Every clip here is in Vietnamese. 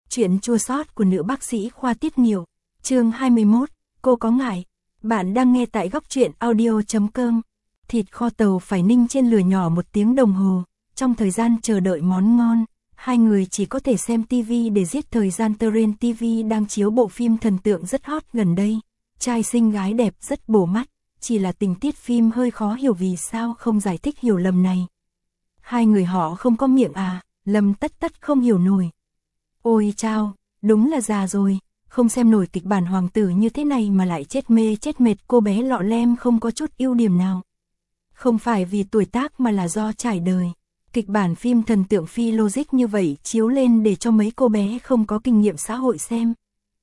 Chuyện chua xót của nữ bác sĩ khoa tiết niệu. Chương 21, cô có ngại. Bạn đang nghe tại góc truyện audio.com. Thịt kho tàu phải ninh trên lửa nhỏ 1 tiếng đồng hồ. Trong thời gian chờ đợi món ngon, hai người chỉ có thể xem TV để giết thời gian. Terrain TV đang chiếu bộ phim thần tượng rất hot gần đây. Trai xinh gái đẹp rất bổ mắt, chỉ là tình tiết phim hơi khó hiểu, vì sao không giải thích hiểu lầm này. Hai người họ không có miệng à? Lâm Tất Tất không hiểu nổi. Ôi chao, đúng là già rồi, không xem nổi kịch bản hoàng tử như thế này mà lại chết mê chết mệt. Cô bé lọ lem không có chút ưu điểm nào. Không phải vì tuổi tác mà là do trải đời. Kịch bản phim thần tượng phi logic như vậy chiếu lên để cho mấy cô bé không có kinh nghiệm xã hội xem.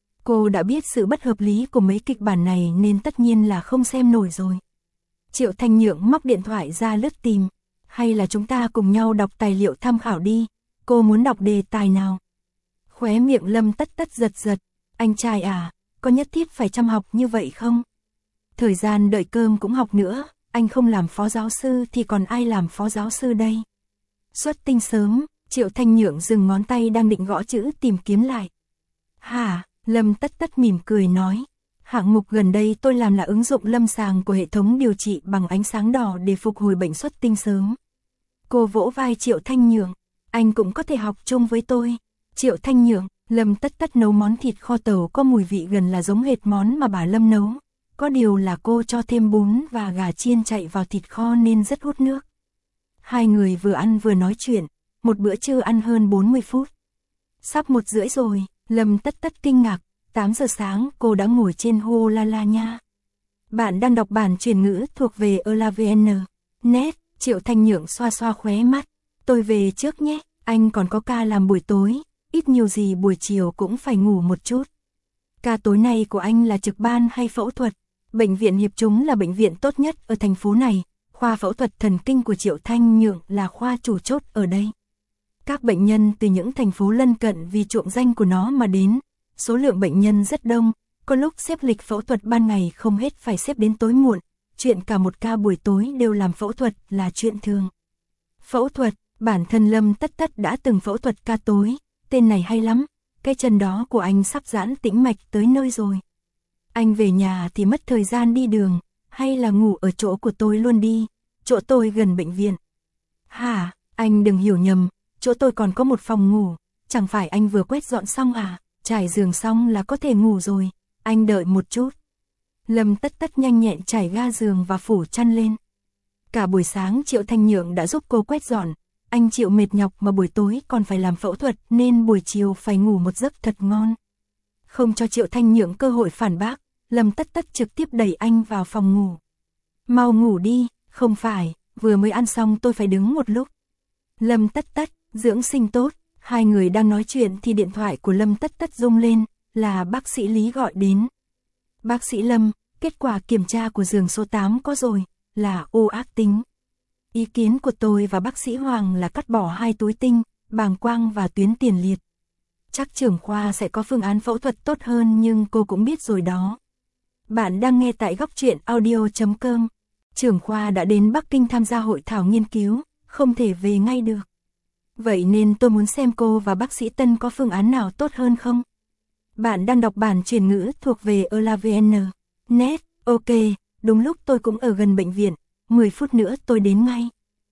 Cô đã biết sự bất hợp lý của mấy kịch bản này nên tất nhiên là không xem nổi rồi. Triệu Thanh Nhượng móc điện thoại ra lướt tìm. Hay là chúng ta cùng nhau đọc tài liệu tham khảo đi, cô muốn đọc đề tài nào? Khóe miệng Lâm Tất Tất giật giật. Anh trai à, có nhất thiết phải chăm học như vậy không? Thời gian đợi cơm cũng học nữa, anh không làm phó giáo sư thì còn ai làm phó giáo sư đây? Xuất tinh sớm, Triệu Thanh Nhượng dừng ngón tay đang định gõ chữ tìm kiếm lại. Hả? Lâm Tất Tất mỉm cười nói. Hạng mục gần đây tôi làm là ứng dụng lâm sàng của hệ thống điều trị bằng ánh sáng đỏ để phục hồi bệnh xuất tinh sớm. Cô vỗ vai Triệu Thanh Nhượng. Anh cũng có thể học chung với tôi. Triệu Thanh Nhượng, Lâm Tất Tất nấu món thịt kho tàu có mùi vị gần là giống hệt món mà bà Lâm nấu. Có điều là cô cho thêm bún và gà chiên chạy vào thịt kho nên rất hút nước. Hai người vừa ăn vừa nói chuyện, một bữa trưa ăn hơn 40 phút. Sắp 1:30 rồi, Lâm Tất Tất kinh ngạc, 8 giờ sáng cô đã ngồi trên hô la la nha. Bạn đang đọc bản chuyển ngữ thuộc về ELAVN. Net, Triệu Thanh Nhượng xoa xoa khóe mắt. Tôi về trước nhé, anh còn có ca làm buổi tối, ít nhiều gì buổi chiều cũng phải ngủ một chút. Ca tối nay của anh là trực ban hay phẫu thuật? Bệnh viện Hiệp Chúng là bệnh viện tốt nhất ở thành phố này, khoa phẫu thuật thần kinh của Triệu Thanh Nhượng là khoa chủ chốt ở đây. Các bệnh nhân từ những thành phố lân cận vì chuộng danh của nó mà đến, số lượng bệnh nhân rất đông, có lúc xếp lịch phẫu thuật ban ngày không hết phải xếp đến tối muộn, chuyện cả một ca buổi tối đều làm phẫu thuật là chuyện thường. Phẫu thuật, bản thân Lâm Tất Tất đã từng phẫu thuật ca tối, tên này hay lắm, cái chân đó của anh sắp giãn tĩnh mạch tới nơi rồi. Anh về nhà thì mất thời gian đi đường, hay là ngủ ở chỗ của tôi luôn đi, chỗ tôi gần bệnh viện. Hả, anh đừng hiểu nhầm, chỗ tôi còn có một phòng ngủ, chẳng phải anh vừa quét dọn xong à, trải giường xong là có thể ngủ rồi, anh đợi một chút. Lâm Tất Tất nhanh nhẹn trải ga giường và phủ chăn lên. Cả buổi sáng Triệu Thanh Nhượng đã giúp cô quét dọn, anh chịu mệt nhọc mà buổi tối còn phải làm phẫu thuật nên buổi chiều phải ngủ một giấc thật ngon. Không cho Triệu Thanh Nhượng cơ hội phản bác, Lâm Tất Tất trực tiếp đẩy anh vào phòng ngủ. Mau ngủ đi, không phải, vừa mới ăn xong tôi phải đứng một lúc. Lâm Tất Tất, dưỡng sinh tốt. Hai người đang nói chuyện thì điện thoại của Lâm Tất Tất rung lên, là bác sĩ Lý gọi đến. Bác sĩ Lâm, kết quả kiểm tra của giường số 8 có rồi, là u ác tính. Ý kiến của tôi và bác sĩ Hoàng là cắt bỏ 2 túi tinh, bàng quang và tuyến tiền liệt. Chắc trưởng khoa sẽ có phương án phẫu thuật tốt hơn nhưng cô cũng biết rồi đó. Bạn đang nghe tại góc truyện audio.com. Trưởng khoa đã đến Bắc Kinh tham gia hội thảo nghiên cứu, không thể về ngay được. Vậy nên tôi muốn xem cô và bác sĩ Tân có phương án nào tốt hơn không? Bạn đang đọc bản chuyển ngữ thuộc về ELAVN. Net, ok, đúng lúc tôi cũng ở gần bệnh viện, 10 phút nữa tôi đến ngay.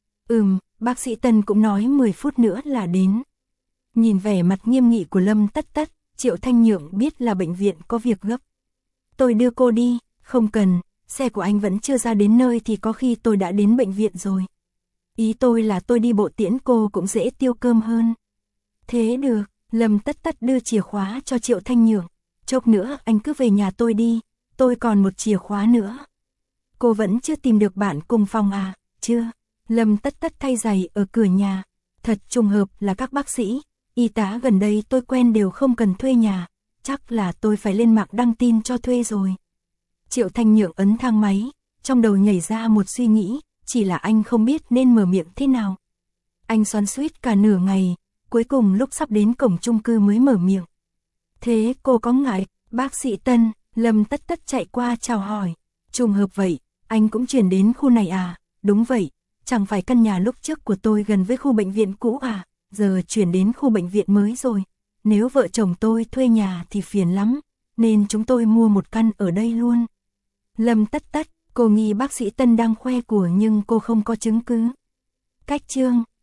Bác sĩ Tân cũng nói 10 phút nữa là đến. Nhìn vẻ mặt nghiêm nghị của Lâm Tất Tất, Triệu Thanh Nhượng biết là bệnh viện có việc gấp. Tôi đưa cô đi, không cần, xe của anh vẫn chưa ra đến nơi thì có khi tôi đã đến bệnh viện rồi. Ý tôi là tôi đi bộ tiễn cô cũng dễ tiêu cơm hơn. Thế được, Lâm Tất Tất đưa chìa khóa cho Triệu Thanh Nhượng. Chốc nữa anh cứ về nhà tôi đi, tôi còn một chìa khóa nữa. Cô vẫn chưa tìm được bạn cùng phòng à? Chưa. Lâm Tất Tất thay giày ở cửa nhà. Thật trùng hợp là các bác sĩ, y tá gần đây tôi quen đều không cần thuê nhà. Chắc là tôi phải lên mạng đăng tin cho thuê rồi. Triệu Thanh Nhượng ấn thang máy, trong đầu nhảy ra một suy nghĩ, chỉ là anh không biết nên mở miệng thế nào. Anh xoắn xuýt cả nửa ngày, cuối cùng lúc sắp đến cổng chung cư mới mở miệng. Thế cô có ngại? Bác sĩ Tân, Lâm Tất Tất chạy qua chào hỏi. Trùng hợp vậy, anh cũng chuyển đến khu này à? Đúng vậy, chẳng phải căn nhà lúc trước của tôi gần với khu bệnh viện cũ à? Giờ chuyển đến khu bệnh viện mới rồi. Nếu vợ chồng tôi thuê nhà thì phiền lắm, nên chúng tôi mua một căn ở đây luôn. Lâm tất tất, cô nghi bác sĩ Tân đang khoe của nhưng cô không có chứng cứ. Cách chương